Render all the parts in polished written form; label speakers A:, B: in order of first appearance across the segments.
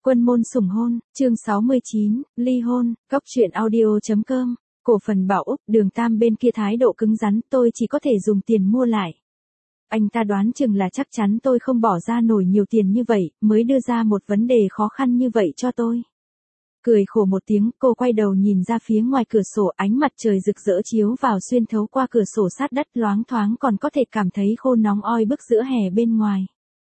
A: Quân môn sủng hôn, chương 69, ly hôn, góc truyện audio.com, cổ phần Bảo Úc, Đường Tam bên kia thái độ cứng rắn, tôi chỉ có thể dùng tiền mua lại. Anh ta đoán chừng là chắc chắn tôi không bỏ ra nổi nhiều tiền như vậy, mới đưa ra một vấn đề khó khăn như vậy cho tôi. Cười khổ một tiếng, cô quay đầu nhìn ra phía ngoài cửa sổ, ánh mặt trời rực rỡ chiếu vào xuyên thấu qua cửa sổ sát đất, loáng thoáng còn có thể cảm thấy khô nóng oi bức giữa hè bên ngoài.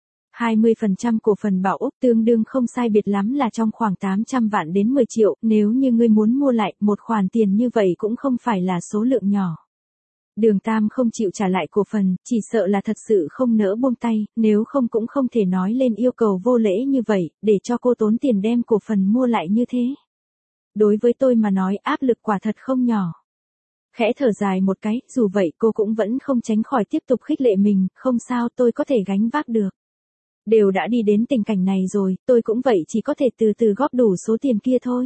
A: 20% cổ phần Bảo Úc tương đương không sai biệt lắm là trong khoảng 800 vạn đến 10 triệu, nếu như ngươi muốn mua lại, một khoản tiền như vậy cũng không phải là số lượng nhỏ. Đường Tam không chịu trả lại cổ phần, chỉ sợ là thật sự không nỡ buông tay, nếu không cũng không thể nói lên yêu cầu vô lễ như vậy, để cho cô tốn tiền đem cổ phần mua lại như thế. Đối với tôi mà nói áp lực quả thật không nhỏ. Khẽ thở dài một cái, dù vậy cô cũng vẫn không tránh khỏi tiếp tục khích lệ mình, không sao, tôi có thể gánh vác được. Đều đã đi đến tình cảnh này rồi, tôi cũng vậy, chỉ có thể từ từ góp đủ số tiền kia thôi.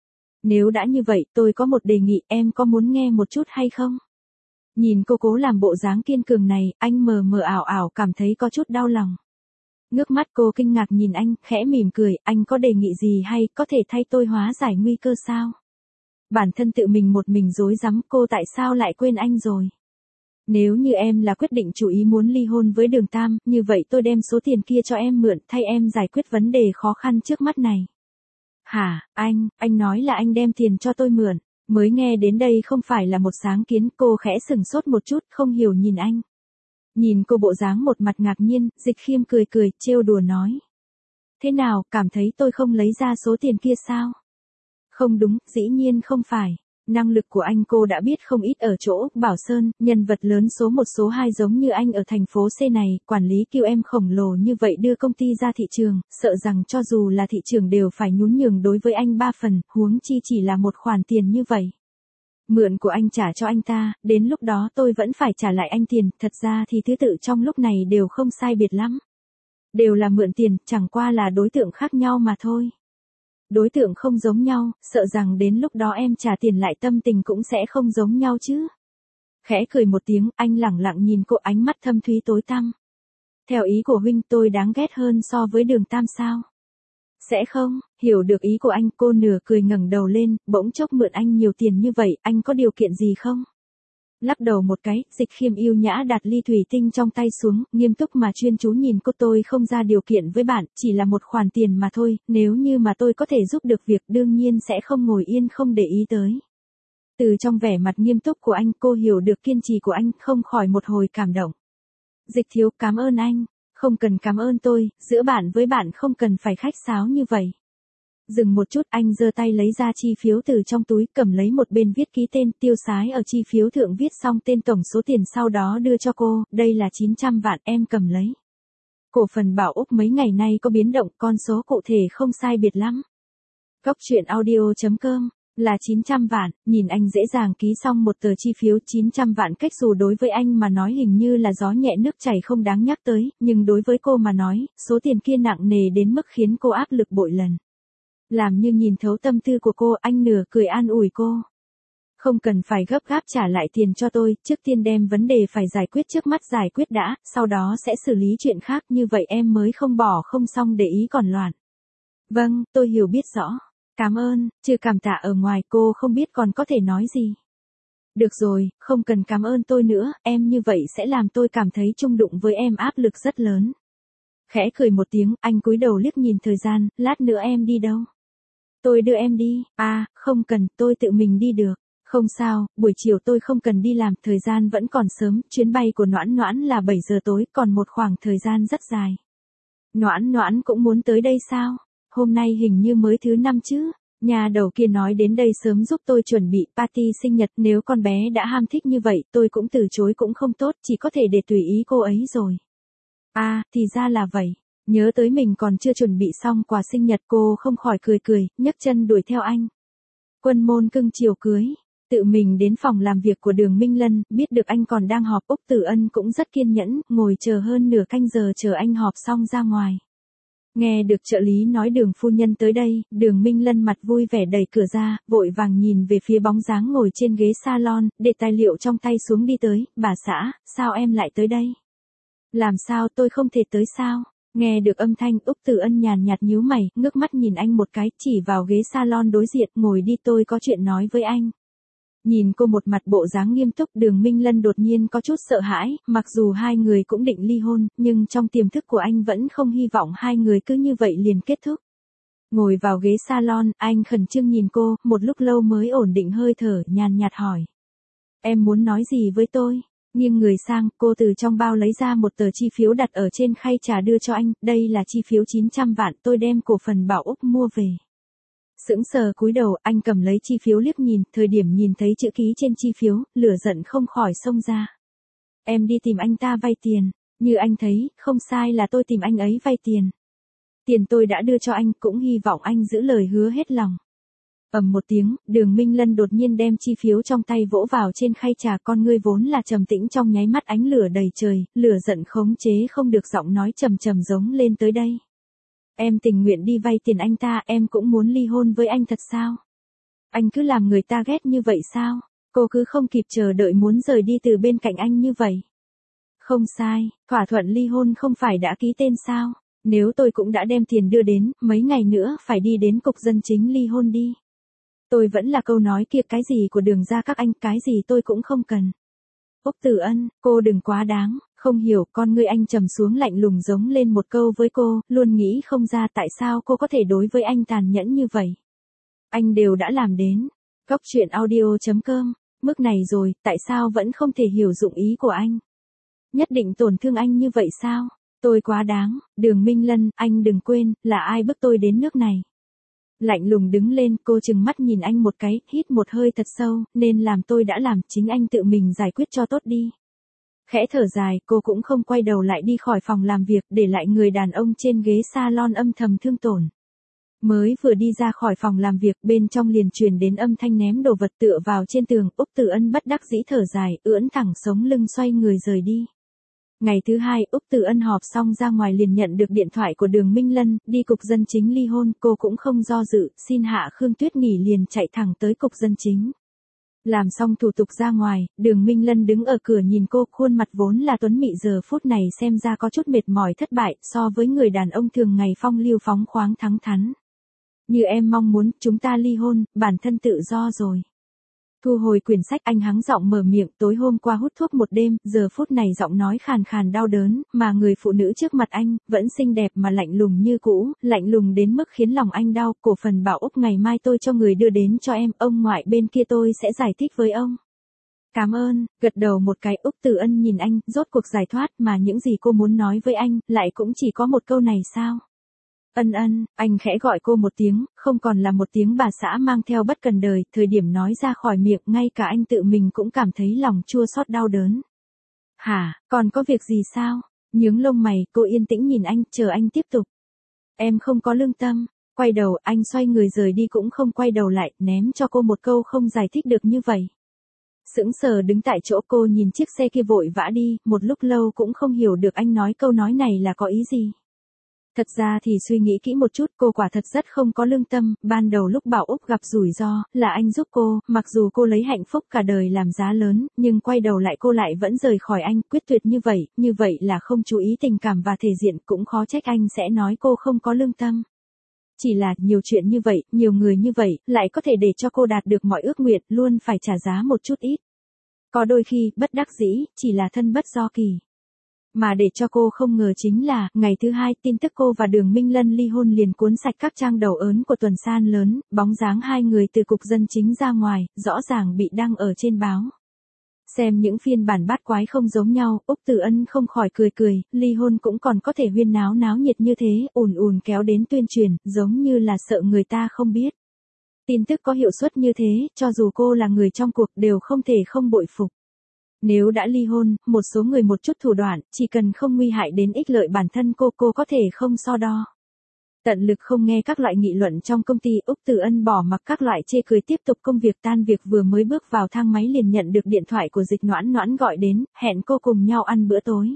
A: Nếu đã như vậy, tôi có một đề nghị, em có muốn nghe một chút hay không? Nhìn cô cố làm bộ dáng kiên cường này, anh mờ mờ ảo ảo cảm thấy có chút đau lòng. Ngước mắt cô kinh ngạc nhìn anh, khẽ mỉm cười, anh có đề nghị gì hay, có thể thay tôi hóa giải nguy cơ sao? Bản thân tự mình một mình rối rắm, cô tại sao lại quên anh rồi? Nếu như em là quyết định chủ ý muốn ly hôn với Đường Tam, như vậy tôi đem số tiền kia cho em mượn, thay em giải quyết vấn đề khó khăn trước mắt này. Hả, anh nói là anh đem tiền cho tôi mượn. Mới nghe đến đây không phải là một sáng kiến, cô khẽ sừng sốt một chút, không hiểu nhìn anh. Nhìn cô bộ dáng một mặt ngạc nhiên, Dịch Khiêm cười cười, trêu đùa nói. Thế nào, cảm thấy tôi không lấy ra số tiền kia sao? Không đúng, dĩ nhiên không phải. Năng lực của anh cô đã biết không ít ở chỗ Bảo Sơn, nhân vật lớn số 1 số 2 giống như anh ở thành phố C này, quản lý QM khổng lồ như vậy đưa công ty ra thị trường, sợ rằng cho dù là thị trường đều phải nhún nhường đối với anh 3 phần, huống chi chỉ là một khoản tiền như vậy. Mượn của anh trả cho anh ta, đến lúc đó tôi vẫn phải trả lại anh tiền, thật ra thì thứ tự trong lúc này đều không sai biệt lắm. Đều là mượn tiền, chẳng qua là đối tượng khác nhau mà thôi. Đối tượng không giống nhau, sợ rằng đến lúc đó em trả tiền lại tâm tình cũng sẽ không giống nhau chứ. Khẽ cười một tiếng, anh lẳng lặng nhìn cô, ánh mắt thâm thúy tối tăm. Theo ý của huynh, tôi đáng ghét hơn so với Đường Tam sao? Sẽ không, hiểu được ý của anh, cô nửa cười ngẩng đầu lên, bỗng chốc mượn anh nhiều tiền như vậy, anh có điều kiện gì không? Lắc đầu một cái, Dịch Khiêm yêu nhã đặt ly thủy tinh trong tay xuống, nghiêm túc mà chuyên chú nhìn cô, tôi không ra điều kiện với bạn, chỉ là một khoản tiền mà thôi, nếu như mà tôi có thể giúp được việc đương nhiên sẽ không ngồi yên không để ý tới. Từ trong vẻ mặt nghiêm túc của anh, cô hiểu được kiên trì của anh, không khỏi một hồi cảm động. Dịch thiếu, cảm ơn anh, không cần cảm ơn tôi, giữa bạn với bạn không cần phải khách sáo như vậy. Dừng một chút, anh giơ tay lấy ra chi phiếu từ trong túi, cầm lấy một bên viết ký tên, tiêu sái ở chi phiếu thượng viết xong tên tổng số tiền, sau đó đưa cho cô, đây là 900 vạn, em cầm lấy. Cổ phần Bảo Úc mấy ngày nay có biến động, con số cụ thể không sai biệt lắm. Góc truyện audio.com, là 900 vạn, nhìn anh dễ dàng ký xong một tờ chi phiếu 900 vạn, cách dù đối với anh mà nói hình như là gió nhẹ nước chảy không đáng nhắc tới, nhưng đối với cô mà nói, số tiền kia nặng nề đến mức khiến cô áp lực bội lần. Làm như nhìn thấu tâm tư của cô, anh nửa cười an ủi cô. Không cần phải gấp gáp trả lại tiền cho tôi, trước tiên đem vấn đề phải giải quyết trước mắt giải quyết đã, sau đó sẽ xử lý chuyện khác, như vậy em mới không bỏ không xong để ý còn loạn. Vâng, tôi hiểu biết rõ. Cảm ơn, trừ cảm tạ ở ngoài cô không biết còn có thể nói gì. Được rồi, không cần cảm ơn tôi nữa, em như vậy sẽ làm tôi cảm thấy chung đụng với em áp lực rất lớn. Khẽ cười một tiếng, anh cúi đầu liếc nhìn thời gian, lát nữa em đi đâu? Tôi đưa em đi, không cần, tôi tự mình đi được. Không sao, buổi chiều tôi không cần đi làm, thời gian vẫn còn sớm, chuyến bay của Noãn Noãn là 7 giờ tối, còn một khoảng thời gian rất dài. Noãn Noãn cũng muốn tới đây sao? Hôm nay hình như mới thứ 5 chứ? Nhà đầu kia nói đến đây sớm giúp tôi chuẩn bị party sinh nhật, nếu con bé đã ham thích như vậy, tôi cũng từ chối cũng không tốt, chỉ có thể để tùy ý cô ấy rồi. Thì ra là vậy. Nhớ tới mình còn chưa chuẩn bị xong quà sinh nhật, cô không khỏi cười cười, nhấc chân đuổi theo anh. Quân môn cưng chiều cưới. Tự mình đến phòng làm việc của Đường Minh Lân, biết được anh còn đang họp, Úc Tử Ân cũng rất kiên nhẫn, ngồi chờ hơn nửa canh giờ chờ anh họp xong ra ngoài. Nghe được trợ lý nói Đường phu nhân tới đây, Đường Minh Lân mặt vui vẻ đẩy cửa ra, vội vàng nhìn về phía bóng dáng ngồi trên ghế salon, để tài liệu trong tay xuống đi tới, bà xã, sao em lại tới đây? Làm sao tôi không thể tới sao? Nghe được âm thanh, Úc Từ Ân nhàn nhạt nhíu mày, ngước mắt nhìn anh một cái, chỉ vào ghế salon đối diện, ngồi đi tôi có chuyện nói với anh. Nhìn cô một mặt bộ dáng nghiêm túc, Đường Minh Lân đột nhiên có chút sợ hãi, mặc dù hai người cũng định ly hôn, nhưng trong tiềm thức của anh vẫn không hy vọng hai người cứ như vậy liền kết thúc. Ngồi vào ghế salon, anh khẩn trương nhìn cô, một lúc lâu mới ổn định hơi thở, nhàn nhạt hỏi. Em muốn nói gì với tôi? Nghiêng người sang, cô từ trong bao lấy ra một tờ chi phiếu đặt ở trên khay trà đưa cho anh, đây là chi phiếu 900 vạn tôi đem cổ phần Bảo Úc mua về. Sững sờ cúi đầu, anh cầm lấy chi phiếu liếc nhìn, thời điểm nhìn thấy chữ ký trên chi phiếu, lửa giận không khỏi xông ra. Em đi tìm anh ta vay tiền, như anh thấy, không sai là tôi tìm anh ấy vay tiền. Tiền tôi đã đưa cho anh, cũng hy vọng anh giữ lời hứa hết lòng. Ầm một tiếng, Đường Minh Lân đột nhiên đem chi phiếu trong tay vỗ vào trên khay trà, con ngươi vốn là trầm tĩnh trong nháy mắt ánh lửa đầy trời, lửa giận khống chế không được, giọng nói trầm trầm giống lên tới đây. Em tình nguyện đi vay tiền anh ta, em cũng muốn ly hôn với anh thật sao? Anh cứ làm người ta ghét như vậy sao? Cô cứ không kịp chờ đợi muốn rời đi từ bên cạnh anh như vậy. Không sai, thỏa thuận ly hôn không phải đã ký tên sao? Nếu tôi cũng đã đem tiền đưa đến, mấy ngày nữa phải đi đến cục dân chính ly hôn đi. Tôi vẫn là câu nói kia, cái gì của Đường gia các anh, cái gì tôi cũng không cần. Úc Từ Ân, cô đừng quá đáng, không hiểu, con ngươi anh trầm xuống lạnh lùng giống lên một câu với cô, luôn nghĩ không ra tại sao cô có thể đối với anh tàn nhẫn như vậy. Anh đều đã làm đến. Góc truyện audio.com, mức này rồi, tại sao vẫn không thể hiểu dụng ý của anh? Nhất định tổn thương anh như vậy sao? Tôi quá đáng, Đường Minh Lân, anh đừng quên, là ai bức tôi đến nước này. Lạnh lùng đứng lên, cô chừng mắt nhìn anh một cái, hít một hơi thật sâu, nên làm tôi đã làm, chính anh tự mình giải quyết cho tốt đi. Khẽ thở dài, cô cũng không quay đầu lại đi khỏi phòng làm việc, để lại người đàn ông trên ghế salon âm thầm thương tổn. Mới vừa đi ra khỏi phòng làm việc, bên trong liền truyền đến âm thanh ném đồ vật tựa vào trên tường, Úc Từ Ân bất đắc dĩ thở dài, ưỡn thẳng sống lưng xoay người rời đi. Ngày thứ hai, Úc Từ Ân họp xong ra ngoài liền nhận được điện thoại của Đường Minh Lân, đi cục dân chính ly hôn, cô cũng không do dự, xin hạ Khương Tuyết nghỉ liền chạy thẳng tới cục dân chính. Làm xong thủ tục ra ngoài, Đường Minh Lân đứng ở cửa nhìn cô, khuôn mặt vốn là tuấn mị giờ phút này xem ra có chút mệt mỏi thất bại, so với người đàn ông thường ngày phong lưu phóng khoáng thẳng thắn. Như em mong muốn, chúng ta ly hôn, bản thân tự do rồi. Thu hồi quyển sách, anh hắng giọng mở miệng, tối hôm qua hút thuốc một đêm, giờ phút này giọng nói khàn khàn đau đớn, mà người phụ nữ trước mặt anh, vẫn xinh đẹp mà lạnh lùng như cũ, lạnh lùng đến mức khiến lòng anh đau, cổ phần Bảo Úc ngày mai tôi cho người đưa đến cho em, ông ngoại bên kia tôi sẽ giải thích với ông. Cảm ơn, gật đầu một cái, Úc Từ Ân nhìn anh, rốt cuộc giải thoát, mà những gì cô muốn nói với anh, lại cũng chỉ có một câu này sao? Ân Ân, anh khẽ gọi cô một tiếng, không còn là một tiếng bà xã mang theo bất cần đời, thời điểm nói ra khỏi miệng, ngay cả anh tự mình cũng cảm thấy lòng chua xót đau đớn. Hả, còn có việc gì sao? Nhướng lông mày, cô yên tĩnh nhìn anh, chờ anh tiếp tục. Em không có lương tâm. Quay đầu, anh xoay người rời đi cũng không quay đầu lại, ném cho cô một câu không giải thích được như vậy. Sững sờ đứng tại chỗ, cô nhìn chiếc xe kia vội vã đi, một lúc lâu cũng không hiểu được anh nói câu nói này là có ý gì. Thật ra thì suy nghĩ kỹ một chút, cô quả thật rất không có lương tâm, ban đầu lúc Bảo Úc gặp rủi ro, là anh giúp cô, mặc dù cô lấy hạnh phúc cả đời làm giá lớn, nhưng quay đầu lại cô lại vẫn rời khỏi anh, quyết tuyệt như vậy là không chú ý tình cảm và thể diện, cũng khó trách anh sẽ nói cô không có lương tâm. Chỉ là, nhiều chuyện như vậy, nhiều người như vậy, lại có thể để cho cô đạt được mọi ước nguyện, luôn phải trả giá một chút ít. Có đôi khi, bất đắc dĩ, chỉ là thân bất do kỳ. Mà để cho cô không ngờ chính là, ngày thứ hai, tin tức cô và Đường Minh Lân ly hôn liền cuốn sạch các trang đầu ớn của tuần san lớn, bóng dáng hai người từ cục dân chính ra ngoài, rõ ràng bị đăng ở trên báo. Xem những phiên bản bát quái không giống nhau, Úc Từ Ân không khỏi cười, ly hôn cũng còn có thể huyên náo nhiệt như thế, ùn kéo đến tuyên truyền, giống như là sợ người ta không biết. Tin tức có hiệu suất như thế, cho dù cô là người trong cuộc đều không thể không bội phục. Nếu đã ly hôn, một số người một chút thủ đoạn, chỉ cần không nguy hại đến ích lợi bản thân cô có thể không so đo. Tận lực không nghe các loại nghị luận trong công ty, Úc Từ Ân bỏ mặc các loại chê cười tiếp tục công việc, tan việc vừa mới bước vào thang máy liền nhận được điện thoại của Dịch Noãn gọi đến, hẹn cô cùng nhau ăn bữa tối.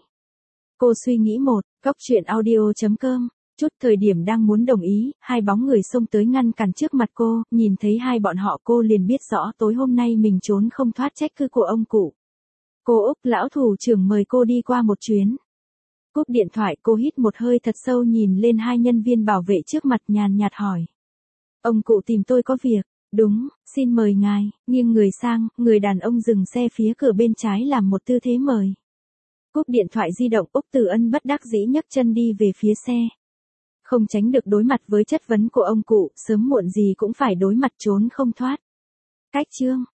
A: Cô suy nghĩ góc truyện audio.com, chút thời điểm đang muốn đồng ý, hai bóng người xông tới ngăn cản trước mặt cô, nhìn thấy hai bọn họ cô liền biết rõ tối hôm nay mình trốn không thoát trách cứ của ông cụ. Cô Úc lão thủ trưởng mời cô đi qua một chuyến. Cúp điện thoại cô hít một hơi thật sâu nhìn lên hai nhân viên bảo vệ trước mặt nhàn nhạt hỏi. Ông cụ tìm tôi có việc. Đúng, xin mời ngài, nghiêng người sang, người đàn ông dừng xe phía cửa bên trái làm một tư thế mời. Cúp điện thoại di động, Úc Từ Ân bất đắc dĩ nhấc chân đi về phía xe. Không tránh được đối mặt với chất vấn của ông cụ, sớm muộn gì cũng phải đối mặt trốn không thoát. Cách chương